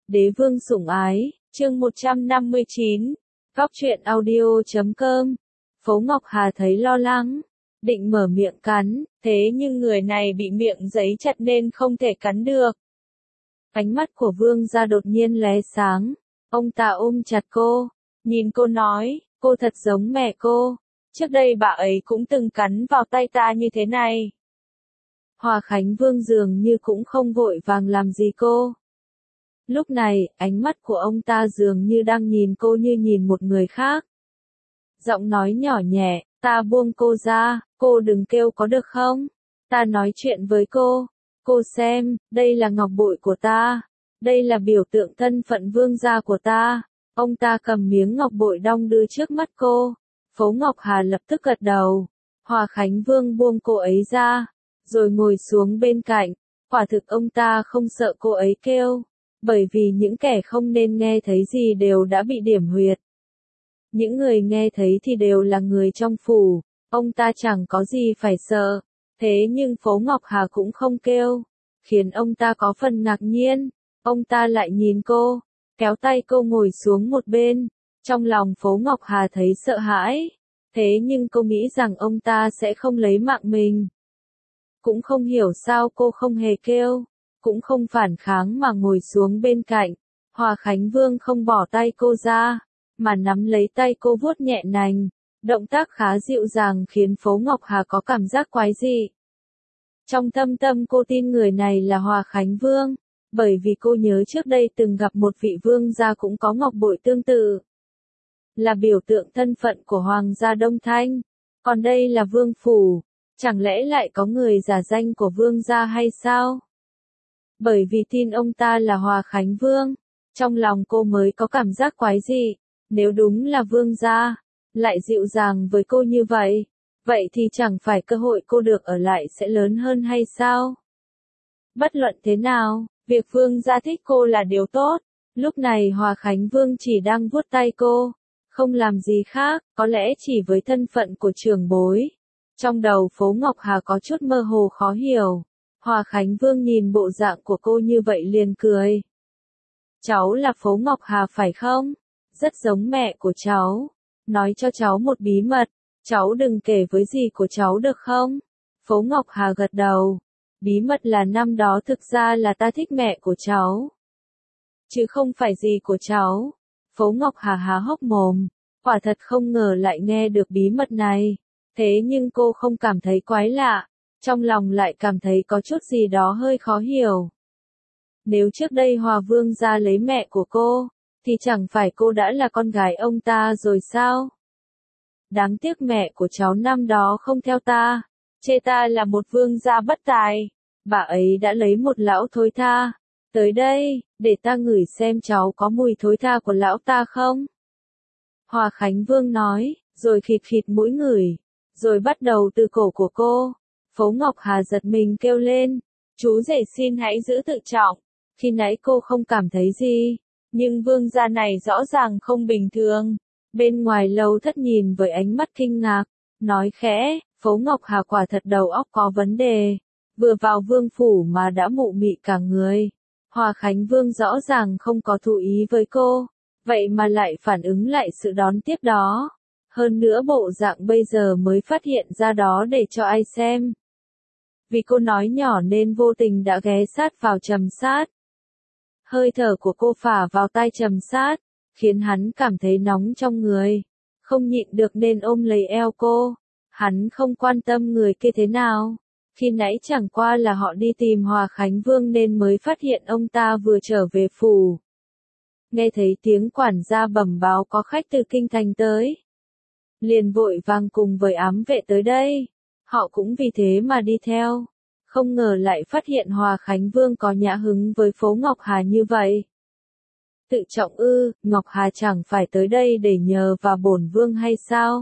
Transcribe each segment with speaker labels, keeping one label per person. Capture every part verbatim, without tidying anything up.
Speaker 1: Đế vương sủng ái, chương một trăm năm mươi chín, Góc truyện audio chấm com. Phố Ngọc Hà thấy lo lắng, định mở miệng cắn, thế nhưng người này bị miệng giấy chặt nên không thể cắn được. Ánh mắt của vương gia đột nhiên lóe sáng, ông ta ôm chặt cô, nhìn cô nói, cô thật giống mẹ cô, trước đây bà ấy cũng từng cắn vào tay ta như thế này. Hòa Khánh Vương dường như cũng không vội vàng làm gì cô. Lúc này, ánh mắt của ông ta dường như đang nhìn cô như nhìn một người khác. Giọng nói nhỏ nhẹ, ta buông cô ra, cô đừng kêu có được không? Ta nói chuyện với cô. Cô xem, đây là ngọc bội của ta. Đây là biểu tượng thân phận vương gia của ta. Ông ta cầm miếng ngọc bội đong đưa trước mắt cô. Phố Ngọc Hà lập tức gật đầu. Hòa Khánh Vương buông cô ấy ra, rồi ngồi xuống bên cạnh. Quả thực ông ta không sợ cô ấy kêu, bởi vì những kẻ không nên nghe thấy gì đều đã bị điểm huyệt. Những người nghe thấy thì đều là người trong phủ, ông ta chẳng có gì phải sợ. Thế nhưng Phố Ngọc Hà cũng không kêu, khiến ông ta có phần ngạc nhiên. Ông ta lại nhìn cô, kéo tay cô ngồi xuống một bên. Trong lòng Phố Ngọc Hà thấy sợ hãi, thế nhưng cô nghĩ rằng ông ta sẽ không lấy mạng mình. Cũng không hiểu sao cô không hề kêu, cũng không phản kháng mà ngồi xuống bên cạnh. Hòa Khánh Vương không bỏ tay cô ra, mà nắm lấy tay cô vuốt nhẹ nành. Động tác khá dịu dàng khiến Phố Ngọc Hà có cảm giác quái dị. Trong thâm tâm cô tin người này là Hòa Khánh Vương, bởi vì cô nhớ trước đây từng gặp một vị vương gia cũng có ngọc bội tương tự. Là biểu tượng thân phận của Hoàng gia Đông Thanh. Còn đây là vương phủ, chẳng lẽ lại có người giả danh của vương gia hay sao? Bởi vì tin ông ta là Hòa Khánh Vương, trong lòng cô mới có cảm giác quái dị. Nếu đúng là vương gia, lại dịu dàng với cô như vậy, vậy thì chẳng phải cơ hội cô được ở lại sẽ lớn hơn hay sao? Bất luận thế nào, việc vương gia thích cô là điều tốt. Lúc này Hòa Khánh Vương chỉ đang vuốt tay cô, không làm gì khác, có lẽ chỉ với thân phận của trưởng bối. Trong đầu Phố Ngọc Hà có chút mơ hồ khó hiểu. Hòa Khánh Vương nhìn bộ dạng của cô như vậy liền cười. Cháu là Phố Ngọc Hà phải không? Rất giống mẹ của cháu. Nói cho cháu một bí mật, cháu đừng kể với gì của cháu được không? Phố Ngọc Hà gật đầu. Bí mật là năm đó thực ra là ta thích mẹ của cháu, chứ không phải gì của cháu. Phố Ngọc Hà há hốc mồm, quả thật không ngờ lại nghe được bí mật này. Thế nhưng cô không cảm thấy quái lạ, trong lòng lại cảm thấy có chút gì đó hơi khó hiểu. Nếu trước đây Hòa Vương gia lấy mẹ của cô, thì chẳng phải cô đã là con gái ông ta rồi sao? Đáng tiếc mẹ của cháu năm đó không theo ta, chê ta là một vương gia bất tài. Bà ấy đã lấy một lão thối tha tới đây, để ta ngửi xem cháu có mùi thối tha của lão ta không? Hòa Khánh Vương nói, rồi khịt khịt mũi ngửi, rồi bắt đầu từ cổ của cô. Phố Ngọc Hà giật mình kêu lên, chú rể xin hãy giữ tự trọng. Khi nãy cô không cảm thấy gì, nhưng vương gia này rõ ràng không bình thường. Bên ngoài Lâu Thất nhìn với ánh mắt kinh ngạc, nói khẽ, Phố Ngọc Hà quả thật đầu óc có vấn đề, vừa vào vương phủ mà đã mụ mị cả người. Hòa Khánh Vương rõ ràng không có thù ý với cô, vậy mà lại phản ứng lại sự đón tiếp đó. Hơn nữa bộ dạng bây giờ mới phát hiện ra đó để cho ai xem. Vì cô nói nhỏ nên vô tình đã ghé sát vào Trầm Sát. Hơi thở của cô phả vào tai Trầm Sát, khiến hắn cảm thấy nóng trong người. Không nhịn được nên ôm lấy eo cô. Hắn không quan tâm người kia thế nào. Khi nãy chẳng qua là họ đi tìm Hòa Khánh Vương nên mới phát hiện ông ta vừa trở về phủ. Nghe thấy tiếng quản gia bẩm báo có khách từ kinh thành tới, liền vội vàng cùng với ám vệ tới đây. Họ cũng vì thế mà đi theo. Không ngờ lại phát hiện Hòa Khánh Vương có nhã hứng với Phố Ngọc Hà như vậy. Tự trọng ư, Ngọc Hà chẳng phải tới đây để nhờ vào bổn vương hay sao?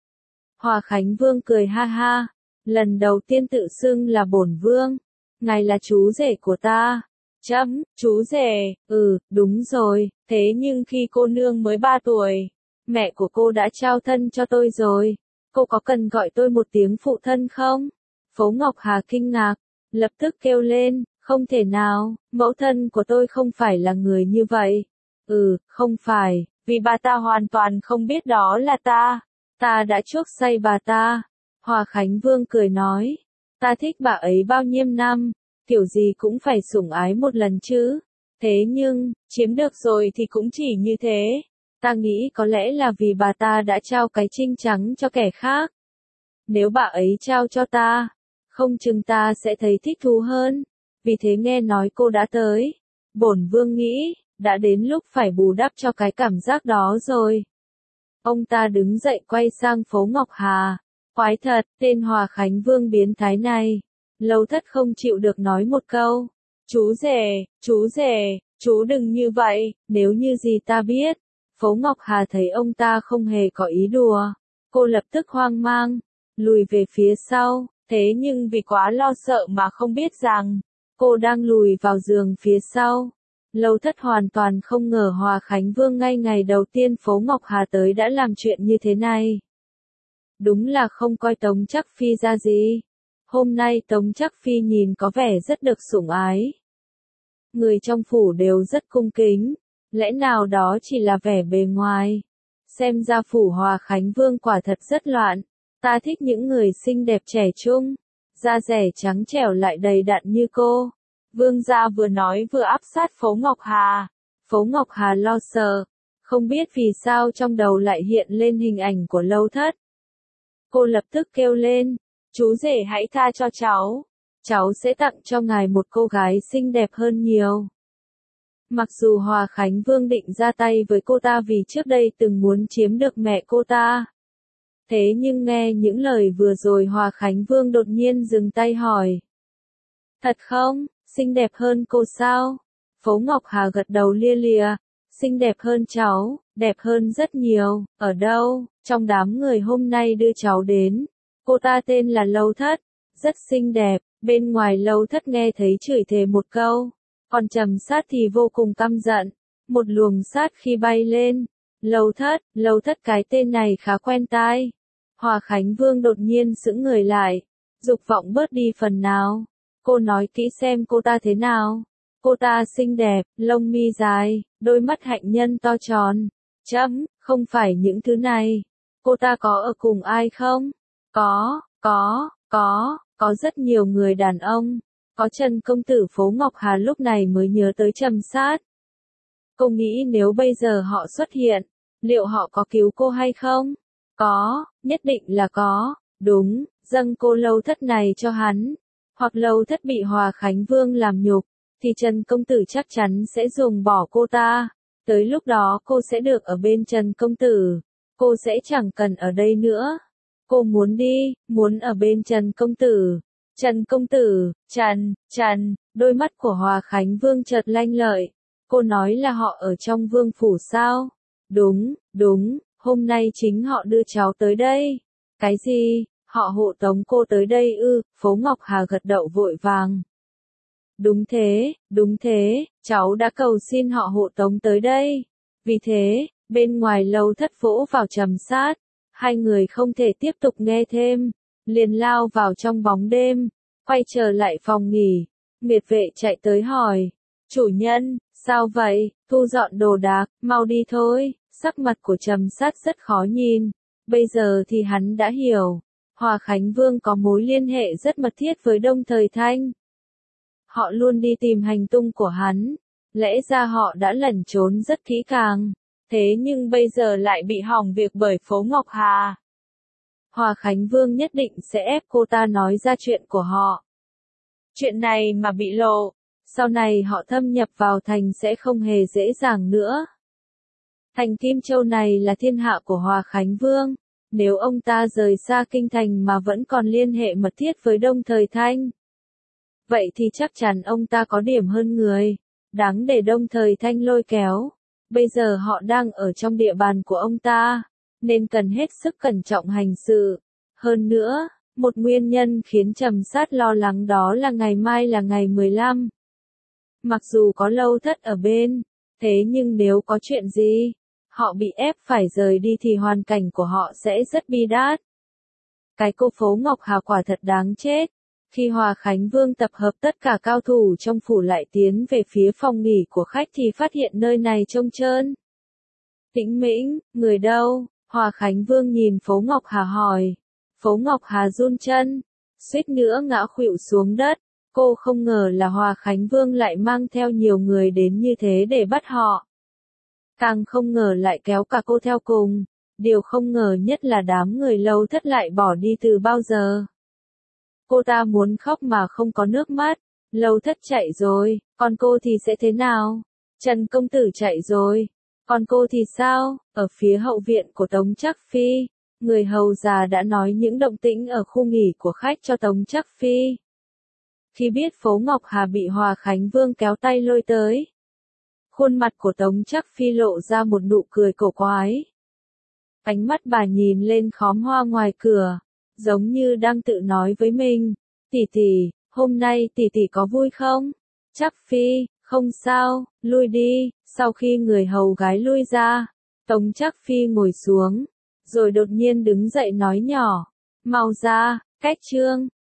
Speaker 1: Hòa Khánh Vương cười ha ha, lần đầu tiên tự xưng là bổn vương. Ngài là chú rể của ta. Chấm, chú rể, ừ, đúng rồi, thế nhưng khi cô nương mới ba tuổi, mẹ của cô đã trao thân cho tôi rồi. Cô có cần gọi tôi một tiếng phụ thân không? Phố Ngọc Hà kinh ngạc, lập tức kêu lên, Không thể nào, mẫu thân của tôi không phải là người như vậy. Ừ, không phải, vì bà ta hoàn toàn không biết đó là ta. Ta đã chuốc say bà ta. Hòa Khánh Vương cười nói. Ta thích bà ấy bao nhiêu năm, kiểu gì cũng phải sủng ái một lần chứ. Thế nhưng, chiếm được rồi thì cũng chỉ như thế. Ta nghĩ có lẽ là vì bà ta đã trao cái trinh trắng cho kẻ khác. Nếu bà ấy trao cho ta, không chừng ta sẽ thấy thích thú hơn. Vì thế nghe nói cô đã tới. Bổn vương nghĩ, đã đến lúc phải bù đắp cho cái cảm giác đó rồi. Ông ta đứng dậy quay sang phố Ngọc Hà. Quái thật, tên Hòa Khánh Vương biến thái này. Lâu Thất không chịu được nói một câu. Chú rể, chú rể, chú đừng như vậy, nếu như gì ta biết. Phố Ngọc Hà thấy ông ta không hề có ý đùa. Cô lập tức hoang mang, lùi về phía sau, thế nhưng vì quá lo sợ mà không biết rằng, cô đang lùi vào giường phía sau. Lâu Thất hoàn toàn không ngờ Hòa Khánh Vương ngay ngày đầu tiên phố Ngọc Hà tới đã làm chuyện như thế này. Đúng là không coi Tống Trắc Phi ra gì. Hôm nay Tống Trắc Phi nhìn có vẻ rất được sủng ái. Người trong phủ đều rất cung kính, lẽ nào đó chỉ là vẻ bề ngoài. Xem ra phủ Hòa Khánh Vương quả thật rất loạn. Ta thích những người xinh đẹp trẻ trung, da dẻ trắng trẻo lại đầy đặn như cô. Vương gia vừa nói vừa áp sát phố Ngọc Hà. Phố Ngọc Hà lo sợ, không biết vì sao trong đầu lại hiện lên hình ảnh của Lâu Thất. Cô lập tức kêu lên, chú rể hãy tha cho cháu, cháu sẽ tặng cho ngài một cô gái xinh đẹp hơn nhiều. Mặc dù Hòa Khánh Vương định ra tay với cô ta vì trước đây từng muốn chiếm được mẹ cô ta. Thế nhưng nghe những lời vừa rồi Hòa Khánh Vương đột nhiên dừng tay hỏi. Thật không, xinh đẹp hơn cô sao? Phố Ngọc Hà gật đầu lia lịa, xinh đẹp hơn cháu, đẹp hơn rất nhiều, ở đâu? Trong đám người hôm nay đưa cháu đến. Cô ta tên là Lâu Thất, rất xinh đẹp, bên ngoài Lâu Thất nghe thấy chửi thề một câu, còn Trầm Sát thì vô cùng căm giận, một luồng sát khi bay lên. Lâu Thất, Lâu Thất cái tên này khá quen tai. Hòa Khánh Vương đột nhiên sững người lại, dục vọng bớt đi phần nào. Cô nói kỹ xem cô ta thế nào. Cô ta xinh đẹp, lông mi dài, đôi mắt hạnh nhân to tròn. Chấm, không phải những thứ này. Cô ta có ở cùng ai không? Có, có, có, có rất nhiều người đàn ông. Có Trần công tử phố Ngọc Hà lúc này mới nhớ tới Trầm Sát. Cô nghĩ nếu bây giờ họ xuất hiện, liệu họ có cứu cô hay không? Có, nhất định là có. Đúng, dâng cô Lâu Thất này cho hắn. Hoặc Lâu Thất bị Hòa Khánh Vương làm nhục, thì Trần công tử chắc chắn sẽ dùng bỏ cô ta. Tới lúc đó cô sẽ được ở bên Trần công tử. Cô sẽ chẳng cần ở đây nữa. Cô muốn đi, muốn ở bên Trần công tử. Trần công tử, Trần, Trần, đôi mắt của Hòa Khánh Vương chợt lanh lợi. Cô nói là họ ở trong vương phủ sao? Đúng, đúng, hôm nay chính họ đưa cháu tới đây. Cái gì? Họ hộ tống cô tới đây ư? Phố Ngọc Hà gật đầu vội vàng. Đúng thế, đúng thế, cháu đã cầu xin họ hộ tống tới đây. Vì thế, bên ngoài Lâu Thất vỗ vào Trầm Sát. Hai người không thể tiếp tục nghe thêm, liền lao vào trong bóng đêm, quay trở lại phòng nghỉ. Miệt vệ chạy tới hỏi, chủ nhân, sao vậy? Thu dọn đồ đạc, mau đi thôi. Sắc mặt của Trầm Sát rất khó nhìn. Bây giờ thì hắn đã hiểu, Hòa Khánh Vương có mối liên hệ rất mật thiết với Đông Thời Thanh. Họ luôn đi tìm hành tung của hắn, lẽ ra họ đã lẩn trốn rất kỹ càng. Thế nhưng bây giờ lại bị hỏng việc bởi phố Ngọc Hà. Hòa Khánh Vương nhất định sẽ ép cô ta nói ra chuyện của họ. Chuyện này mà bị lộ, sau này họ thâm nhập vào thành sẽ không hề dễ dàng nữa. Thành Kim Châu này là thiên hạ của Hòa Khánh Vương. Nếu ông ta rời xa kinh thành mà vẫn còn liên hệ mật thiết với Đông Thời Thanh, vậy thì chắc chắn ông ta có điểm hơn người, đáng để Đông Thời Thanh lôi kéo. Bây giờ họ đang ở trong địa bàn của ông ta, nên cần hết sức cẩn trọng hành sự. Hơn nữa, một nguyên nhân khiến Trầm Sát lo lắng đó là ngày mai là ngày mười lăm. Mặc dù có Lâu Thất ở bên, thế nhưng nếu có chuyện gì, họ bị ép phải rời đi thì hoàn cảnh của họ sẽ rất bi đát. Cái cô phố Ngọc Hà quả thật đáng chết. Khi Hòa Khánh Vương tập hợp tất cả cao thủ trong phủ lại tiến về phía phòng nghỉ của khách thì phát hiện nơi này trông trơn. Tĩnh mĩnh, người đâu? Hòa Khánh Vương nhìn Phố Ngọc Hà hỏi. Phố Ngọc Hà run chân, suýt nữa ngã khuỵu xuống đất. Cô không ngờ là Hòa Khánh Vương lại mang theo nhiều người đến như thế để bắt họ. Càng không ngờ lại kéo cả cô theo cùng. Điều không ngờ nhất là đám người Lâu Thất lại bỏ đi từ bao giờ. Cô ta muốn khóc mà không có nước mắt. Lâu Thất chạy rồi, còn cô thì sẽ thế nào? Trần công tử chạy rồi, còn cô thì sao? Ở phía hậu viện của Tống Trác Phi, người hầu già đã nói những động tĩnh ở khu nghỉ của khách cho Tống Trác Phi. Khi biết Phố Ngọc Hà bị Hòa Khánh Vương kéo tay lôi tới, khuôn mặt của Tống Trác Phi lộ ra một nụ cười cổ quái. Ánh mắt bà nhìn lên khóm hoa ngoài cửa, giống như đang tự nói với mình, tỷ tỷ, hôm nay tỷ tỷ có vui không? Trác Phi, không sao, lui đi. Sau khi người hầu gái lui ra, Tống Trác Phi ngồi xuống, rồi đột nhiên đứng dậy nói nhỏ, mau ra, cách trương.